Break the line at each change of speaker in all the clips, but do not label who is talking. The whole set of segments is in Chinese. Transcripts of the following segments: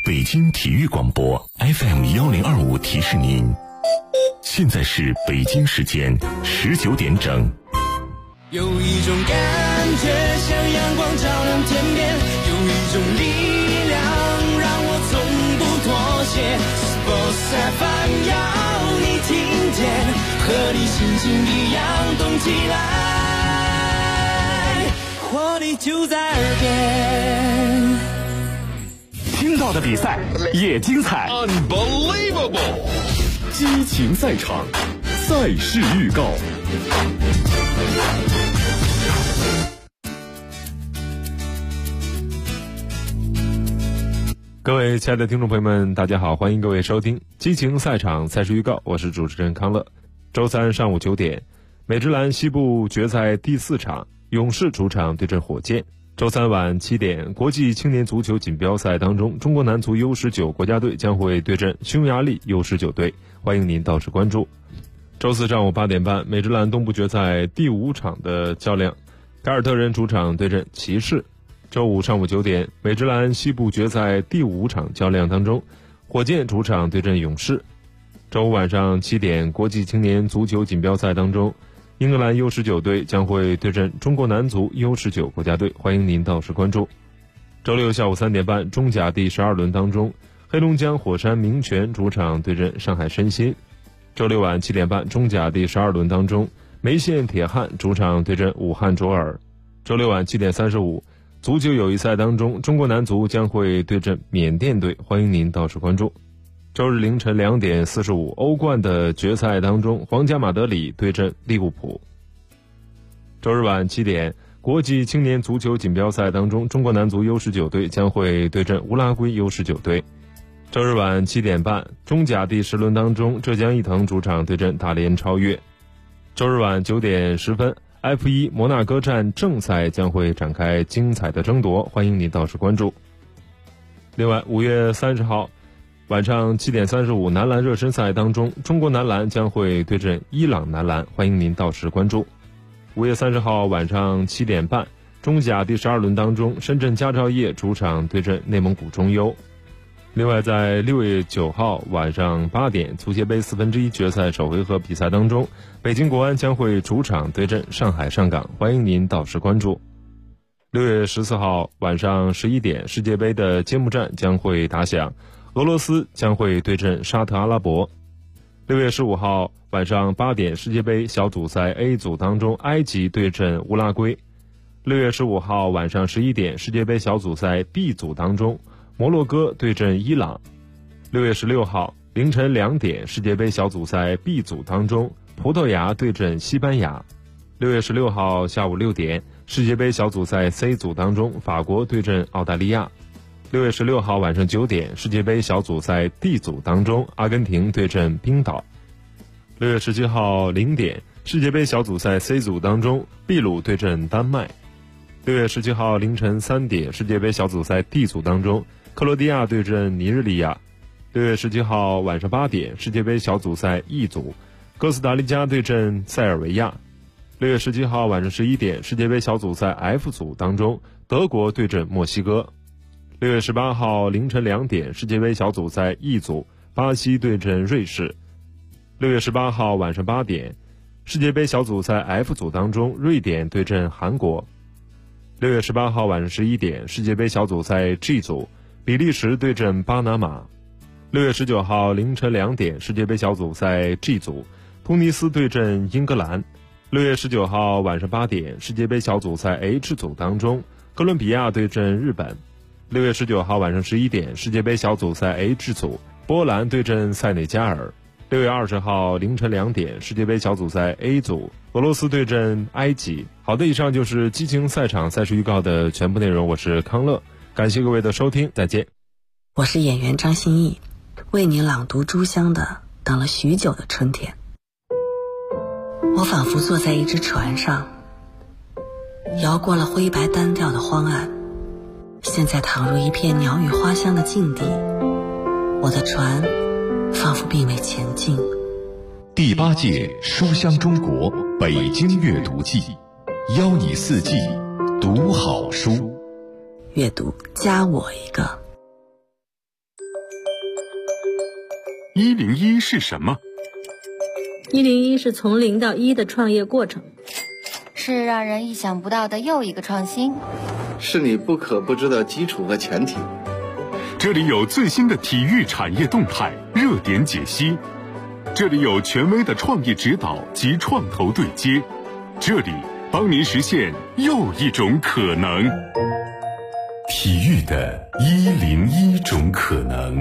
北京体育广播 FM1025提示您，现在是北京时间19点整。
有一种感觉像阳光照亮天边，有一种力量让我从不妥协。Sports FM 要你听见，和你心情一样动起来，活力就在耳边。
听到的比赛也精彩
Unbelievable
激情赛场，赛事预告。
各位亲爱的听众朋友们，大家好，欢迎各位收听激情赛场赛事预告，我是主持人康乐。周三上午9点，美职篮西部决赛第4场，勇士主场对阵火箭。周三晚7点，国际青年足球锦标赛当中，中国男足 U19 国家队将会对阵匈牙利 U19 队，欢迎您到时关注。周四上午8点半，美职篮东部决赛第5场的较量，凯尔特人主场对阵骑士。周五上午9点，美职篮西部决赛第5场较量当中，火箭主场对阵勇士。周五晚上7点，国际青年足球锦标赛当中，英格兰 U19 队将会对阵中国男足 U19 国家队，欢迎您到时关注。周六下午3点半，中甲第12轮当中，黑龙江火山明泉主场对阵上海申鑫。周六晚7点半，中甲第12轮当中，梅县铁汉主场对阵武汉卓尔。周六晚7点35，足球友谊赛当中，中国男足将会对阵缅甸队，欢迎您到时关注。周日凌晨2点45，欧冠的决赛当中，皇家马德里对阵利物浦。周日晚7点，国际青年足球锦标赛当中，中国男足 U19 队将会对阵乌拉圭 U19 队。周日晚7点半，中甲第10轮当中，浙江毅腾主场对阵大连超越。周日晚9点10分，F1 摩纳哥站正赛将会展开精彩的争夺，欢迎您到时关注。另外5月30号晚上7点35，男篮热身赛当中，中国男篮将会对阵伊朗男篮，欢迎您到时关注。5月30号晚上7点半，中甲第12轮当中，深圳佳兆业主场对阵内蒙古中优。另外在6月9号晚上8点，足协杯1/4决赛首回合比赛当中，北京国安将会主场对阵上海上港，欢迎您到时关注。6月14号晚上11点，世界杯的揭幕战将会打响，俄罗斯将会对阵沙特阿拉伯。6月15号晚上8点，世界杯小组赛 A 组当中，埃及对阵乌拉圭。6月15号晚上11点，世界杯小组赛 B 组当中，摩洛哥对阵伊朗。6月16号凌晨2点，世界杯小组赛 B 组当中，葡萄牙对阵西班牙。6月16号下午6点，世界杯小组赛 C 组当中，法国对阵澳大利亚。6月16号晚上9点，世界杯小组赛 D 组当中，阿根廷对阵冰岛。6月17号0点，世界杯小组赛 C 组当中，秘鲁对阵丹麦。6月17号凌晨3点，世界杯小组赛 D 组当中，克罗地亚对阵尼日利亚。6月17号晚上8点，世界杯小组赛 E 组，哥斯达黎加对阵塞尔维亚。6月17号晚上11点，世界杯小组赛 F 组当中，德国对阵墨西哥。6月18号凌晨2点，世界杯小组赛 E 组，巴西对阵瑞士。6月18号晚上8点，世界杯小组赛 F 组当中，瑞典对阵韩国。6月18号晚上11点，世界杯小组赛 G 组，比利时对阵巴拿马。6月19号凌晨2点，世界杯小组赛 G 组，突尼斯对阵英格兰。6月19号晚上8点，世界杯小组赛 H 组当中，哥伦比亚对阵日本。6月19号晚上11点，世界杯小组赛 H 组，波兰对阵塞内加尔。6月20号凌晨2点，世界杯小组赛 A 组，俄罗斯对阵埃及。好的，以上就是激情赛场赛事预告的全部内容，我是康乐，感谢各位的收听，再见。
我是演员张歆艺，为你朗读朱湘的《等了许久的春天》。我仿佛坐在一只船上，摇过了灰白单调的荒岸，现在躺入一片鸟语花香的境地，我的船仿佛并未前进。
第8届书香中国北京阅读季，邀你4季读好书，
阅读加我一个。
101是什么
？101是从0到1的创业过程，
是让人意想不到的又一个创新，
是你不可不知的基础和前提。
这里有最新的体育产业动态、热点解析，这里有权威的创业指导及创投对接，这里帮您实现又一种可能。体育的101种可能。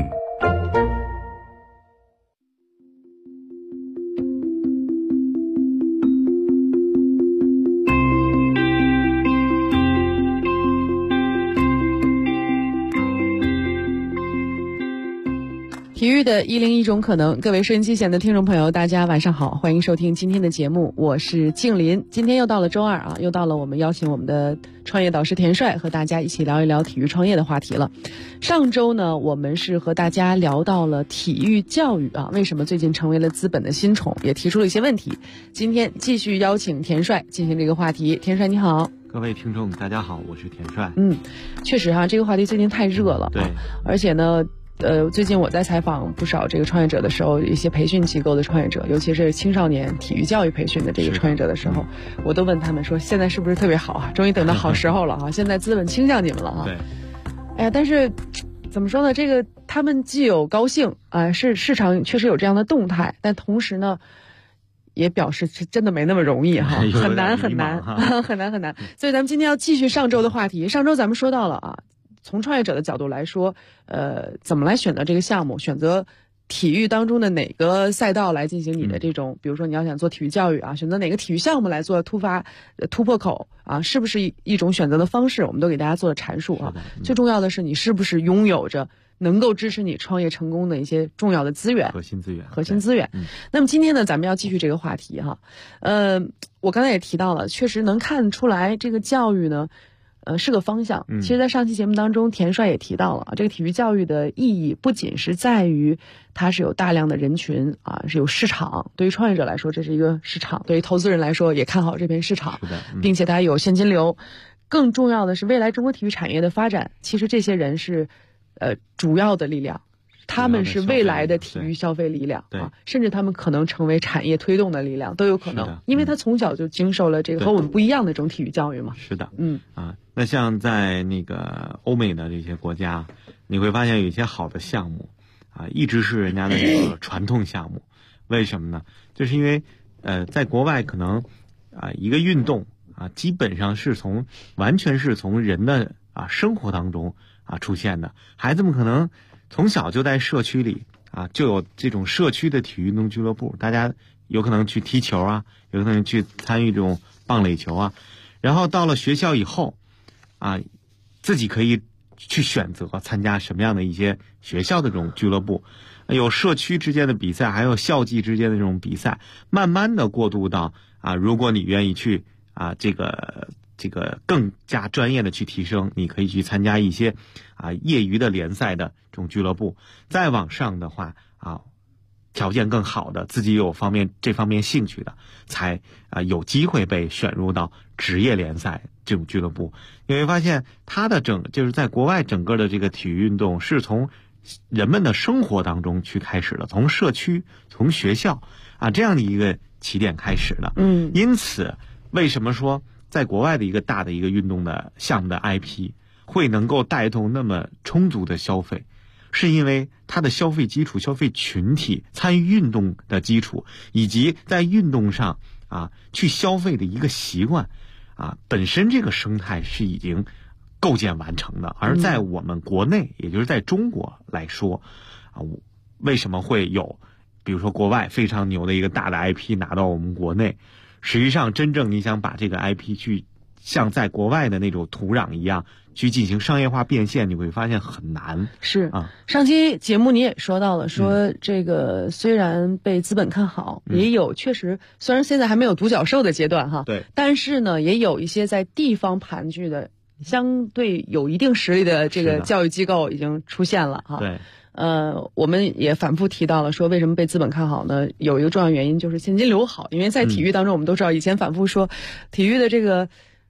体育的101种可能，各位收音机前的听众朋友，大家晚上好，欢迎收听今天的节目，我是静林。今天又到了周二啊，又到了我们邀请我们的创业导师田帅和大家一起聊一聊体育创业的话题了。上周呢，我们是和大家聊到了体育教育啊，为什么最近成为了资本的新宠，也提出了一些问题。今天继续邀请田帅进行这个话题。田帅你好。
各位听众大家好，我是田帅。
确实哈，这个话题最近太热了，
对，
而且呢最近我在采访不少这个创业者的时候，一些培训机构的创业者，尤其是青少年体育教育培训的这个创业者的时候，我都问他们说，现在是不是特别好啊？终于等到好时候了啊！现在资本倾向你们了啊！
对，
哎呀，但是怎么说呢？这个他们既有高兴啊，是市场确实有这样的动态，但同时呢，也表示是真的没那么容易哈，很难很难很难很难。所以咱们今天要继续上周的话题。上周咱们说到了啊。从创业者的角度来说，怎么来选择这个项目？选择体育当中的哪个赛道来进行你的这种，比如说你要想做体育教育啊，选择哪个体育项目来做突破口啊，是不是一种选择的方式？我们都给大家做了阐述啊。最重要的是你是不是拥有着能够支持你创业成功的一些重要的资源，
核心资源。
那么今天呢，咱们要继续这个话题哈。我刚才也提到了，确实能看出来这个教育呢。是个方向。其实在上期节目当中，田帅也提到了这个体育教育的意义不仅是在于它是有大量的人群啊，是有市场，对于创业者来说这是一个市场，对于投资人来说也看好这片市场，并且它有现金流。更重要的是未来中国体育产业的发展，其实这些人是主要的力量，他们是未来的体育消费力量啊，甚至他们可能成为产业推动的力量都有可能，因为他从小就经受了这个和我们不一样的这种体育教育嘛。
是的，那像在那个欧美的这些国家，你会发现有一些好的项目啊，一直是人家的这个传统项目。为什么呢？就是因为在国外可能一个运动啊，基本上是完全是从人的生活当中出现的。孩子们可能从小就在社区里就有这种社区的体育运动俱乐部，大家有可能去踢球啊，有可能去参与这种棒垒球啊，然后到了学校以后自己可以去选择参加什么样的一些学校的这种俱乐部，有社区之间的比赛，还有校际之间的这种比赛，慢慢的过渡到如果你愿意去这个更加专业的去提升，你可以去参加一些业余的联赛的这种俱乐部，再往上的话条件更好的，自己有这方面兴趣的，才有机会被选入到职业联赛这种俱乐部。你会发现它的就是在国外整个的这个体育运动是从人们的生活当中去开始的，从社区从学校这样的一个起点开始的。因此为什么说在国外的一个大的一个运动的项目的 IP 会能够带动那么充足的消费，是因为它的消费基础、消费群体、参与运动的基础，以及在运动上去消费的一个习惯本身这个生态是已经构建完成的。而在我们国内，也就是在中国来说为什么会有比如说国外非常牛的一个大的 IP 拿到我们国内，实际上真正你想把这个 IP 去像在国外的那种土壤一样去进行商业化变现，你会发现很难。
是上期节目你也说到了，说这个虽然被资本看好，也有确实虽然现在还没有独角兽的阶段哈，
对，
但是呢也有一些在地方盘踞的相对有一定实力的这个教育机构已经出现了哈。
对，
我们也反复提到了说为什么被资本看好呢？有一个重要原因就是现金流好，因为在体育当中我们都知道，以前反复说体育的这个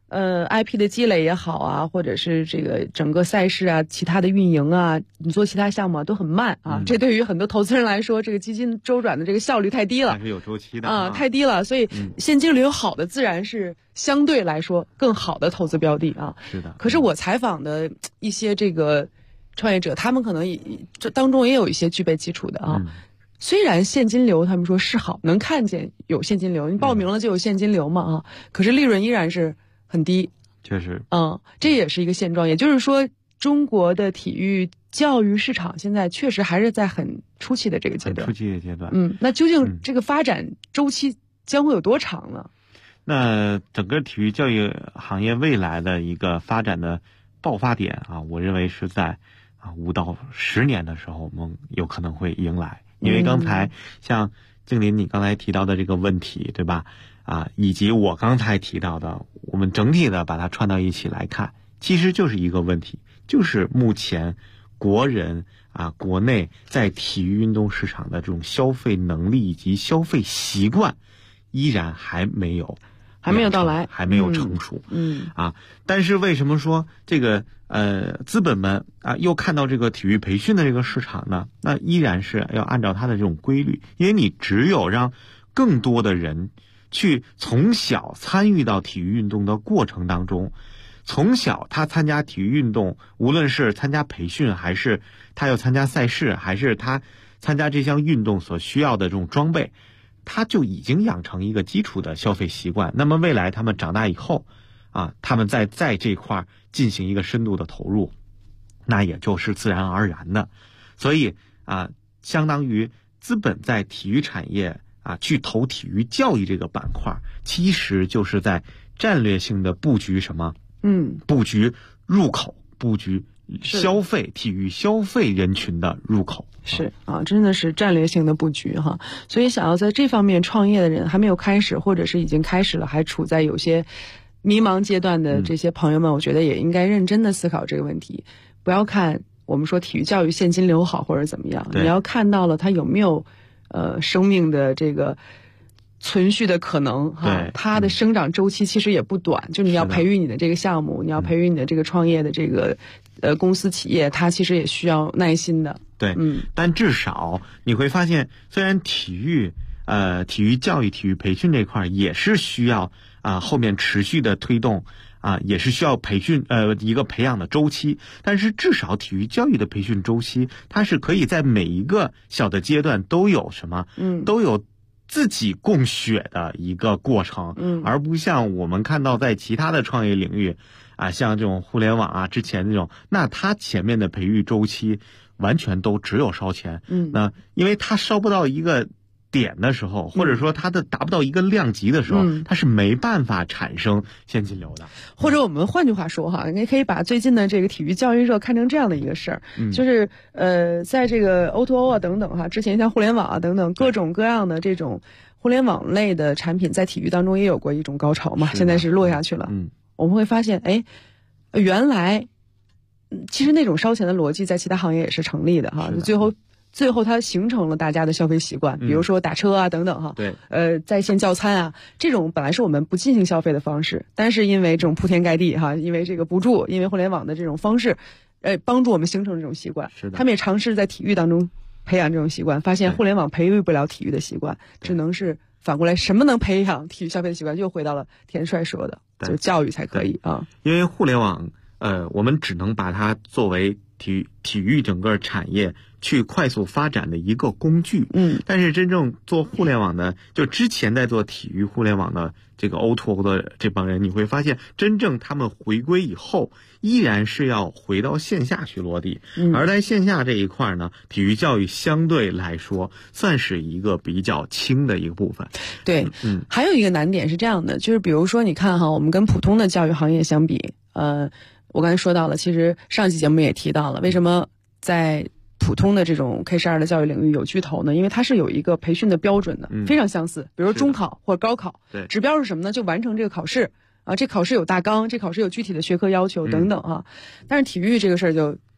IP 的积累也好啊，或者是这个整个赛事啊，其他的运营啊，你做其他项目都很慢啊。这对于很多投资人来说，这个基金周转的这个效率太低了，
还是有周期的
啊，太低了。所以现金流好的自然是相对来说更好的投资标的啊。
是的。
可是我采访的一些这个创业者，他们可能这当中也有一些具备基础的啊。虽然现金流他们说是好，能看见有现金流，你报名了就有现金流嘛啊，可是利润依然是很低。
确实，
这也是一个现状。也就是说，中国的体育教育市场现在确实还是在很初期的这个阶段。
初期的阶段。
那究竟这个发展周期将会有多长呢？
那整个体育教育行业未来的一个发展的爆发点啊，我认为是在5到10年的时候，我们有可能会迎来。因为刚才像静林你刚才提到的这个问题，对吧？以及我刚才提到的，我们整体的把它串到一起来看，其实就是一个问题，就是目前国人国内在体育运动市场的这种消费能力以及消费习惯，依然还没有到来，还没有成熟。但是为什么说这个资本们又看到这个体育培训的这个市场呢？那依然是要按照它的这种规律，因为你只有让更多的人去从小参与到体育运动的过程当中，从小他参加体育运动，无论是参加培训，还是他要参加赛事，还是他参加这项运动所需要的这种装备，他就已经养成一个基础的消费习惯。那么未来他们长大以后他们在这块进行一个深度的投入，那也就是自然而然的。所以相当于资本在体育产业去投体育教育这个板块，其实就是在战略性的布局什么？布局入口，布局消费体育消费人群的入口。
是真的是战略性的布局哈。所以想要在这方面创业的人，还没有开始，或者是已经开始了，还处在有些迷茫阶段的这些朋友们，我觉得也应该认真的思考这个问题。不要看我们说体育教育现金流好或者怎么样，你要看到了它有没有生命的这个存续的可能它的生长周期其实也不短。就你要培育你的这个项目，你要培育你的这个创业的这个公司企业，它其实也需要耐心的。
对，但至少你会发现，虽然体育教育、体育培训这块也是需要后面持续的推动也是需要培训一个培养的周期，但是至少体育教育的培训周期，它是可以在每一个小的阶段都有什么，都有自己供血的一个过程，而不像我们看到在其他的创业领域像这种互联网之前那种，那它前面的培育周期完全都只有烧钱，那因为它烧不到一个点的时候，或者说它的达不到一个量级的时候，它是没办法产生现金流的。
或者我们换句话说你可以把最近的这个体育教育热看成这样的一个事儿，就是在这个 O2O 等等之前像互联网等等各种各样的这种互联网类的产品，在体育当中也有过一种高潮嘛，现在是落下去了。我们会发现原来其实那种烧钱的逻辑在其他行业也是成立的最后它形成了大家的消费习惯，比如说打车等等在线叫餐这种本来是我们不进行消费的方式，但是因为这种铺天盖地因为这个补助，因为互联网的这种方式帮助我们形成这种习惯。他们也尝试在体育当中培养这种习惯，发现互联网培育不了体育的习惯，只能是反过来什么能培养体育消费的习惯，又回到了田帅说的，就教育才可以
因为互联网我们只能把它作为体育整个产业去快速发展的一个工具，但是真正做互联网的，就之前在做体育互联网的这个 O2O 的这帮人，你会发现真正他们回归以后，依然是要回到线下去落地，而在线下这一块呢，体育教育相对来说算是一个比较轻的一个部分。
对，还有一个难点是这样的，就是比如说你看我们跟普通的教育行业相比，我刚才说到了，其实上期节目也提到了，为什么在普通的这种 K12 的教育领域有巨头呢？因为它是有一个培训的标准的，非常相似。比如说中考或者高考，指标是什么呢？就完成这个考试这考试有大纲，这考试有具体的学科要求等等但是体育这个事儿就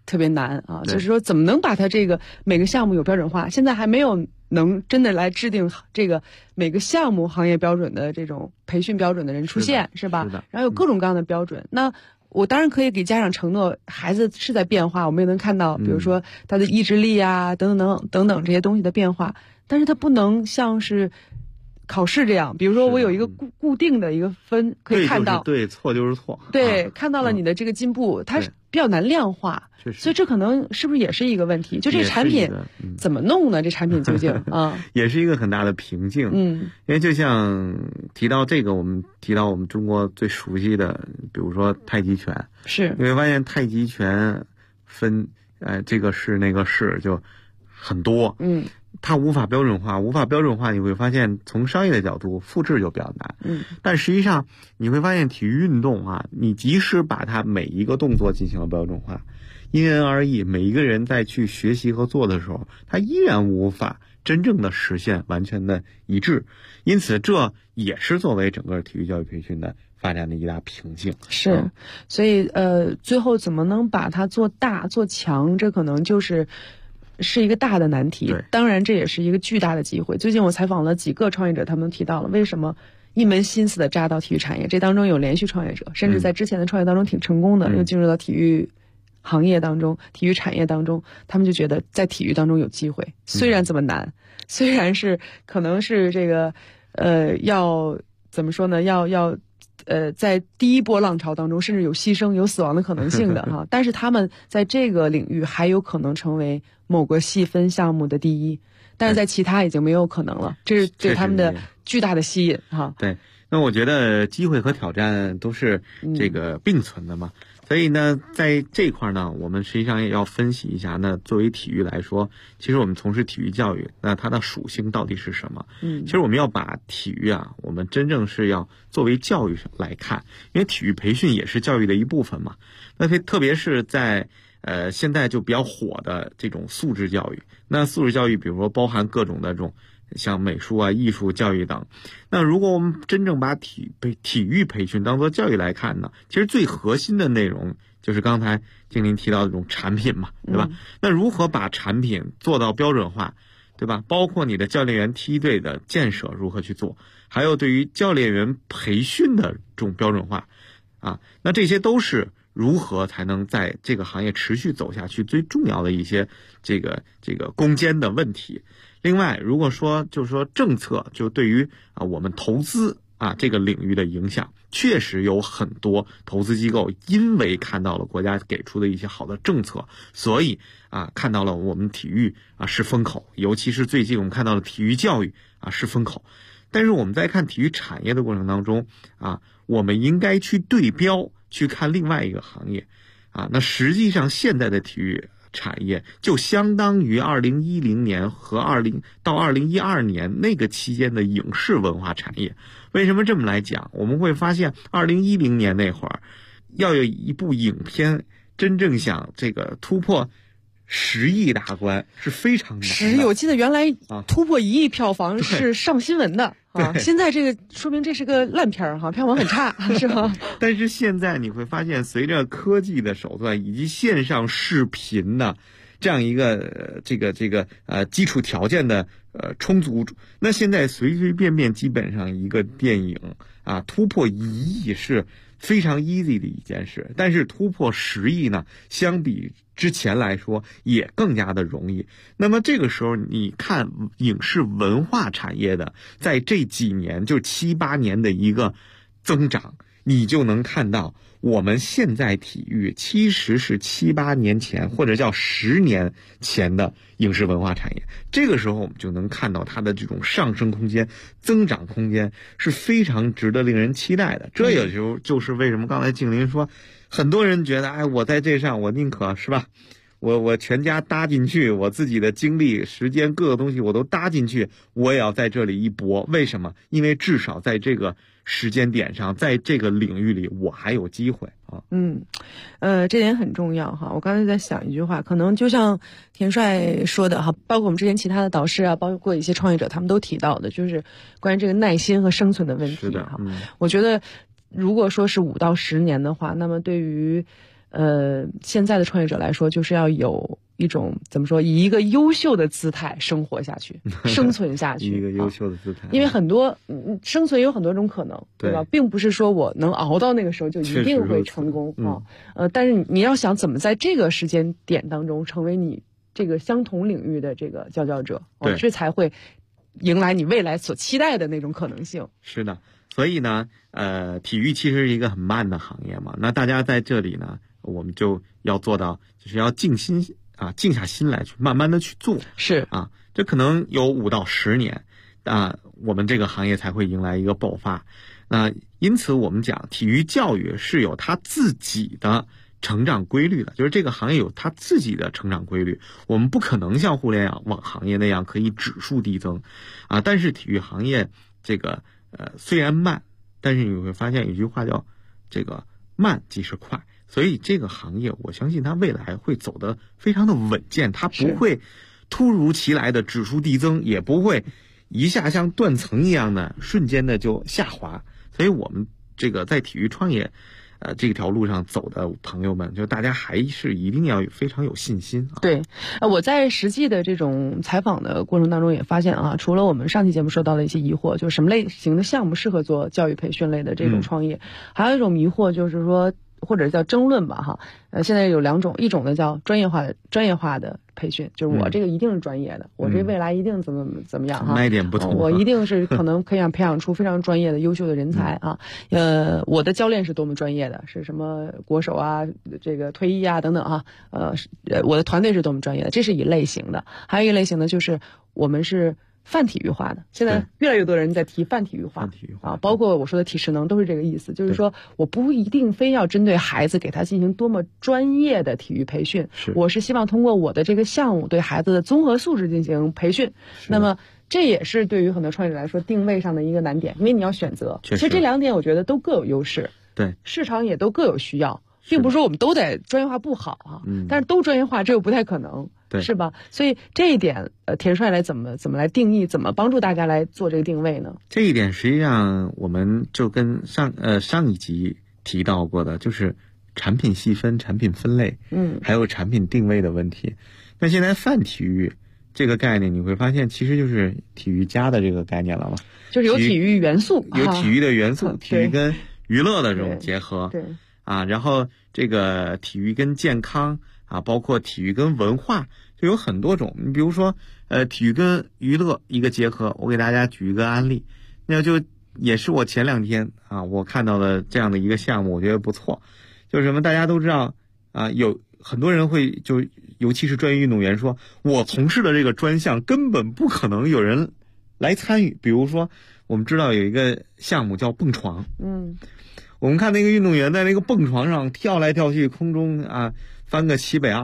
特别难啊，就是说怎么能把它这个每个项目有标准化？现在还没有能真的来制定这个每个项目行业标准的这种培训标准的人出现，是吧？然后有各种各样的标准。那我当然可以给家长承诺，孩子是在变化，我们也能看到，比如说他的意志力啊，等等这些东西的变化，但是他不能像是考试这样，比如说我有一个固定的一个分可以看到，
对，错就是错，
对，看到了你的这个进步，它是比较难量化，所以这可能是不是也是一个问题？就这个产品怎么弄呢？这产品究竟啊，
也是一个很大的瓶颈。因为就像提到这个，我们提到我们中国最熟悉的，比如说太极拳，
是
你会发现太极拳分这个是那个是就很多，它无法标准化，你会发现从商业的角度复制就比较难。但实际上你会发现体育运动啊，你即使把它每一个动作进行了标准化，因人而异，每一个人在去学习和做的时候，他依然无法真正的实现完全的一致。因此这也是作为整个体育教育培训的发展的一大瓶颈。
是，所以最后怎么能把它做大做强，这可能是一个大的难题，当然这也是一个巨大的机会。最近我采访了几个创业者，他们提到了为什么一门心思的扎到体育产业，这当中有连续创业者，甚至在之前的创业当中挺成功的，又进入到体育行业当中、体育产业当中，他们就觉得在体育当中有机会，虽然这么难，虽然是可能是这个要怎么说呢，要在第一波浪潮当中，甚至有牺牲、有死亡的可能性的哈，但是他们在这个领域还有可能成为某个细分项目的第一，但是在其他已经没有可能了，这是对他们的巨大的吸引哈。
对，那我觉得机会和挑战都是这个并存的嘛。所以呢，在这一块呢，我们实际上也要分析一下。那作为体育来说，其实我们从事体育教育，那它的属性到底是什么？其实我们要把体育啊，我们真正是要作为教育来看，因为体育培训也是教育的一部分嘛。那特别是在现在就比较火的这种素质教育，那素质教育比如说包含各种的这种像美术啊、艺术教育等。那如果我们真正把体育培训当作教育来看呢，其实最核心的内容就是刚才静林提到的这种产品嘛，对吧？那如何把产品做到标准化，对吧？包括你的教练员梯队的建设如何去做，还有对于教练员培训的这种标准化啊，那这些都是如何才能在这个行业持续走下去最重要的一些这个攻坚的问题。另外，如果说就是说政策就对于我们投资这个领域的影响，确实有很多投资机构因为看到了国家给出的一些好的政策，所以看到了我们体育是风口，尤其是最近我们看到了体育教育是风口。但是我们在看体育产业的过程当中我们应该去对标去看另外一个行业那实际上现在的体育产业就相当于2010年和到2012年那个期间的影视文化产业。为什么这么来讲？我们会发现2010年那会儿要有一部影片真正想这个突破10亿大关是非常难的。
10亿，我记得原来突破1亿票房是上新闻的现在这个说明这是个烂片票房很差是吧？
但是现在你会发现，随着科技的手段以及线上视频的这样一个基础条件的充足，那现在随随便便基本上一个电影突破1亿是非常 easy 的一件事，但是突破10亿呢，相比之前来说也更加的容易。那么这个时候你看影视文化产业的在这几年就7、8年的一个增长，你就能看到我们现在体育其实是7、8年前或者叫10年前的影视文化产业。这个时候我们就能看到它的这种上升空间、增长空间是非常值得令人期待的。这也就是为什么刚才静林说，很多人觉得我在这上我宁可是吧，我全家搭进去，我自己的精力、时间各个东西我都搭进去，我也要在这里一搏。为什么？因为至少在这个时间点上，在这个领域里我还有机会
这点很重要哈。我刚才在想一句话，可能就像田帅说的哈，包括我们之前其他的导师包括一些创业者，他们都提到的，就是关于这个耐心和生存的问题哈。我觉得如果说是5到10年的话，那么对于现在的创业者来说，就是要有一种怎么说，以一个优秀的姿态生活下去，生存下去。
一个优秀的姿态，
因为很多生存有很多种可能，对吧？并不是说我能熬到那个时候就一定会成功啊。但是你要想怎么在这个时间点当中成为你这个相同领域的这个佼佼者，这才会迎来你未来所期待的那种可能性。
是的。所以呢，体育其实是一个很慢的行业嘛。那大家在这里呢，我们就要做到，就是要静下心来去慢慢的去做。
是
啊，这可能有5到10年啊，我们这个行业才会迎来一个爆发。那因此我们讲，体育教育是有它自己的成长规律的，就是这个行业有它自己的成长规律。我们不可能像互联网行业那样可以指数递增啊，但是体育行业这个虽然慢，但是你会发现有一句话叫这个慢即是快，所以这个行业我相信它未来会走得非常的稳健，它不会突如其来的指数递增，也不会一下像断层一样的瞬间的就下滑。所以我们这个在体育创业这条路上走的朋友们，就大家还是一定要非常有信心啊。
对，我在实际的这种采访的过程当中也发现啊，除了我们上期节目说到的一些疑惑，就是什么类型的项目适合做教育培训类的这种创业，还有一种迷惑就是说，或者叫争论吧哈。现在有2种，一种呢叫专业化的培训，就是我这个一定是专业的，我这未来一定怎么样哈，
卖点不同，
我一定是可能培养出非常专业的优秀的人才啊。我的教练是多么专业的，是什么国手啊，这个退役啊等等啊。我的团队是多么专业的，这是一类型的。还有一类型的就是我们是泛体育化的，现在越来越多人在提泛体育化啊，包括我说的体适能都是这个意思，就是说我不一定非要针对孩子给他进行多么专业的体育培训，我是希望通过我的这个项目对孩子的综合素质进行培训。那么这也是对于很多创业者来说定位上的一个难点，因为你要选择。其实这2点我觉得都各有优势，
对，
市场也都各有需要，并不是说我们都得专业化不好啊，但是都专业化这又不太可能。
对，
是吧？所以这一点，田帅来怎么来定义，怎么帮助大家来做这个定位呢？
这一点实际上我们就跟上一集提到过的，就是产品细分、产品分类，还有产品定位的问题。那现在泛体育这个概念，你会发现其实就是体育加的这个概念了嘛，
就是有体育元素，
有体育的元素，体育跟娱乐的这种结合，
对
啊，然后这个体育跟健康。啊，包括体育跟文化就有很多种。你比如说，体育跟娱乐一个结合，我给大家举一个案例，那就也是我前2天啊，我看到的这样的一个项目，我觉得不错。就是什么，大家都知道啊，有很多人会尤其是专业运动员说，我从事的这个专项根本不可能有人来参与。比如说，我们知道有一个项目叫蹦床，我们看那个运动员在那个蹦床上跳来跳去，空中啊。翻个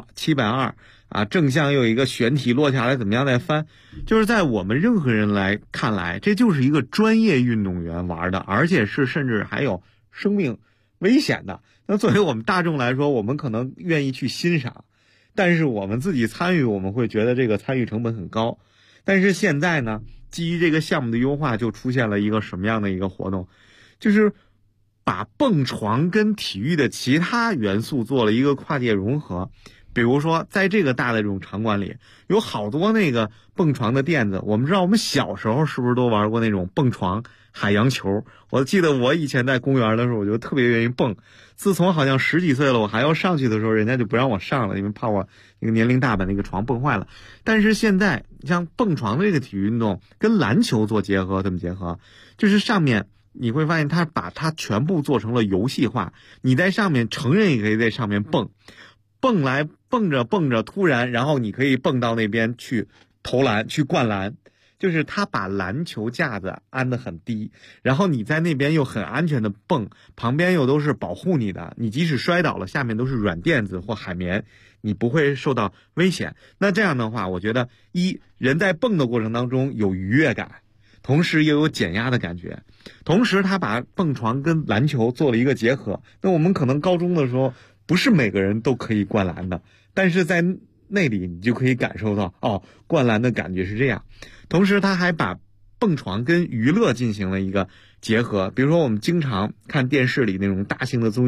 720啊，正向又有一个旋体落下来，怎么样再翻？就是在我们任何人来看来，这就是一个专业运动员玩的，而且是甚至还有生命危险的。那作为我们大众来说，我们可能愿意去欣赏，但是我们自己参与，我们会觉得这个参与成本很高。但是现在呢，基于这个项目的优化，就出现了一个什么样的一个活动，就是把蹦床跟体育的其他元素做了一个跨界融合。比如说在这个大的这种场馆里，有好多那个蹦床的垫子。我们知道我们小时候是不是都玩过那种蹦床海洋球？我记得我以前在公园的时候，我就特别愿意蹦。自从好像10几岁了，我还要上去的时候，人家就不让我上了，因为怕我那个年龄大把那个床蹦坏了。但是现在像蹦床的这个体育运动跟篮球做结合，怎么结合？就是上面你会发现他把它全部做成了游戏化，你在上面，成人也可以在上面蹦来蹦着，突然然后你可以蹦到那边去投篮去灌篮，就是他把篮球架子安得很低，然后你在那边又很安全的蹦，旁边又都是保护你的，你即使摔倒了下面都是软垫子或海绵，你不会受到危险。那这样的话，我觉得人在蹦的过程当中有愉悦感，同时又有减压的感觉，同时他把蹦床跟篮球做了一个结合。那我们可能高中的时候不是每个人都可以灌篮的，但是在那里你就可以感受到灌篮的感觉是这样。同时他还把蹦床跟娱乐进行了一个结合，比如说我们经常看电视里那种大型的综艺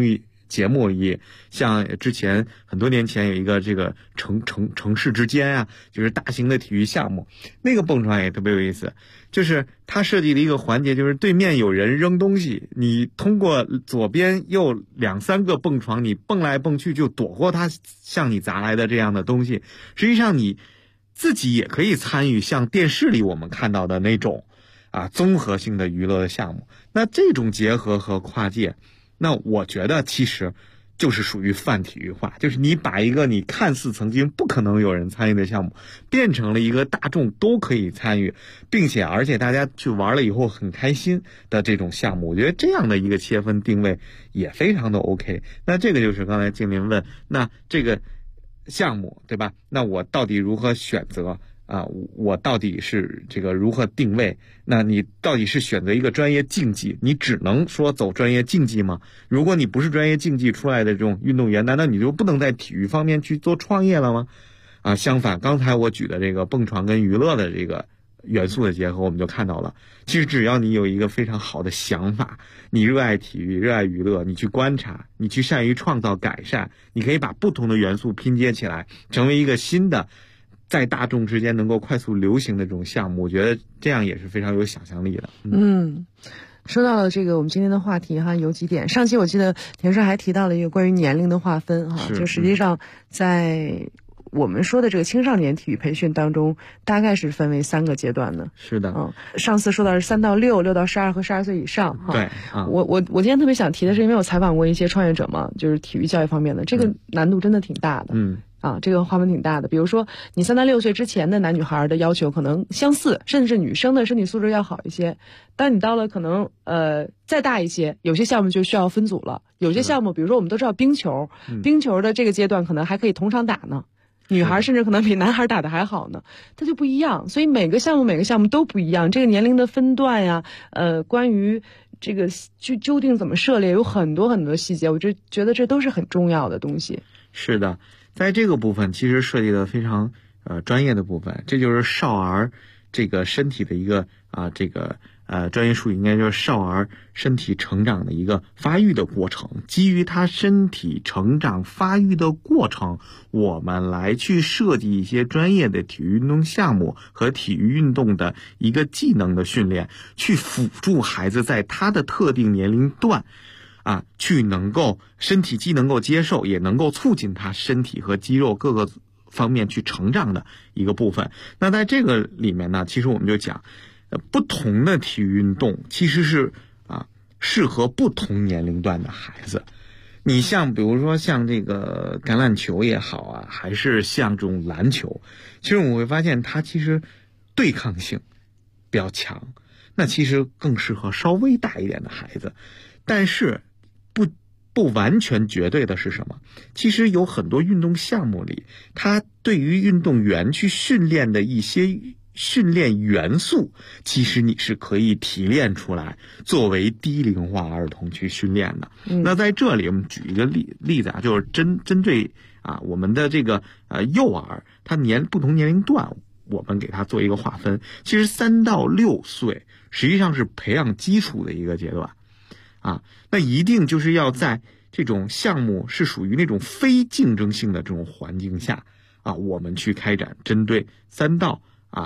节目里，像之前很多年前有一个这个城市之间啊，就是大型的体育项目，那个蹦床也特别有意思，就是它设计的一个环节，就是对面有人扔东西，你通过左边右2、3个蹦床，你蹦来蹦去就躲过他向你砸来的这样的东西。实际上你自己也可以参与像电视里我们看到的那种综合性的娱乐的项目。那这种结合和跨界，那我觉得其实就是属于泛体育化，就是你把一个你看似曾经不可能有人参与的项目变成了一个大众都可以参与，并且而且大家去玩了以后很开心的这种项目，我觉得这样的一个切分定位也非常的 OK。 那这个就是刚才静林问，那这个项目对吧，那我到底如何选择我到底是这个如何定位？那你到底是选择一个专业竞技，你只能说走专业竞技吗？如果你不是专业竞技出来的这种运动员，难道你就不能在体育方面去做创业了吗？相反，刚才我举的这个蹦床跟娱乐的这个元素的结合，我们就看到了，其实只要你有一个非常好的想法，你热爱体育，热爱娱乐，你去观察，你去善于创造改善，你可以把不同的元素拼接起来，成为一个新的在大众之间能够快速流行的这种项目，我觉得这样也是非常有想象力的。
说到了这个我们今天的话题有几点。上期我记得田帅还提到了一个关于年龄的划分就实际上在我们说的这个青少年体育培训当中，大概是分为3个阶段的。
是的，
上次说到是3到6、6到12和12岁以上
对，
我今天特别想提的是，因为我采访过一些创业者嘛，就是体育教育方面的，这个难度真的挺大的。这个划分挺大的。比如说你3到6岁之前的男女孩的要求可能相似，甚至女生的身体素质要好一些。但你到了可能再大一些，有些项目就需要分组了。有些项目比如说我们都知道冰球，冰球的这个阶段可能还可以同场打呢，女孩甚至可能比男孩打得还好呢，它就不一样。所以每个项目都不一样，这个年龄的分段呀，关于这个究竟怎么涉猎，有很多很多细节，我就觉得这都是很重要的东西。
是的，在这个部分其实涉及的非常专业的部分，这就是少儿这个身体的一个专业术语应该就是少儿身体成长的一个发育的过程。基于他身体成长发育的过程，我们来去设计一些专业的体育运动项目和体育运动的一个技能的训练，去辅助孩子在他的特定年龄段去能够身体既能够接受，也能够促进他身体和肌肉各个方面去成长的一个部分。那在这个里面呢，其实我们就讲不同的体育运动其实是适合不同年龄段的孩子。你像比如说像这个橄榄球也好还是像这种篮球，其实我们会发现它其实对抗性比较强，那其实更适合稍微大一点的孩子。但是不完全绝对的是什么？其实有很多运动项目里，它对于运动员去训练的一些训练元素，其实你是可以提炼出来作为低龄化儿童去训练的。那在这里我们举一个例子就是针对我们的这个幼儿，他不同年龄段我们给他做一个划分。其实3到6岁实际上是培养基础的一个阶段那一定就是要在这种项目是属于那种非竞争性的这种环境下我们去开展针对3到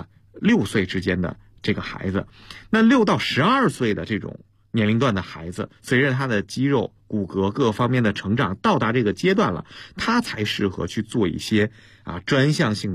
6岁之间的这个孩子。那6到12岁的这种年龄段的孩子，随着他的肌肉骨骼各方面的成长到达这个阶段了，他才适合去做一些专项性的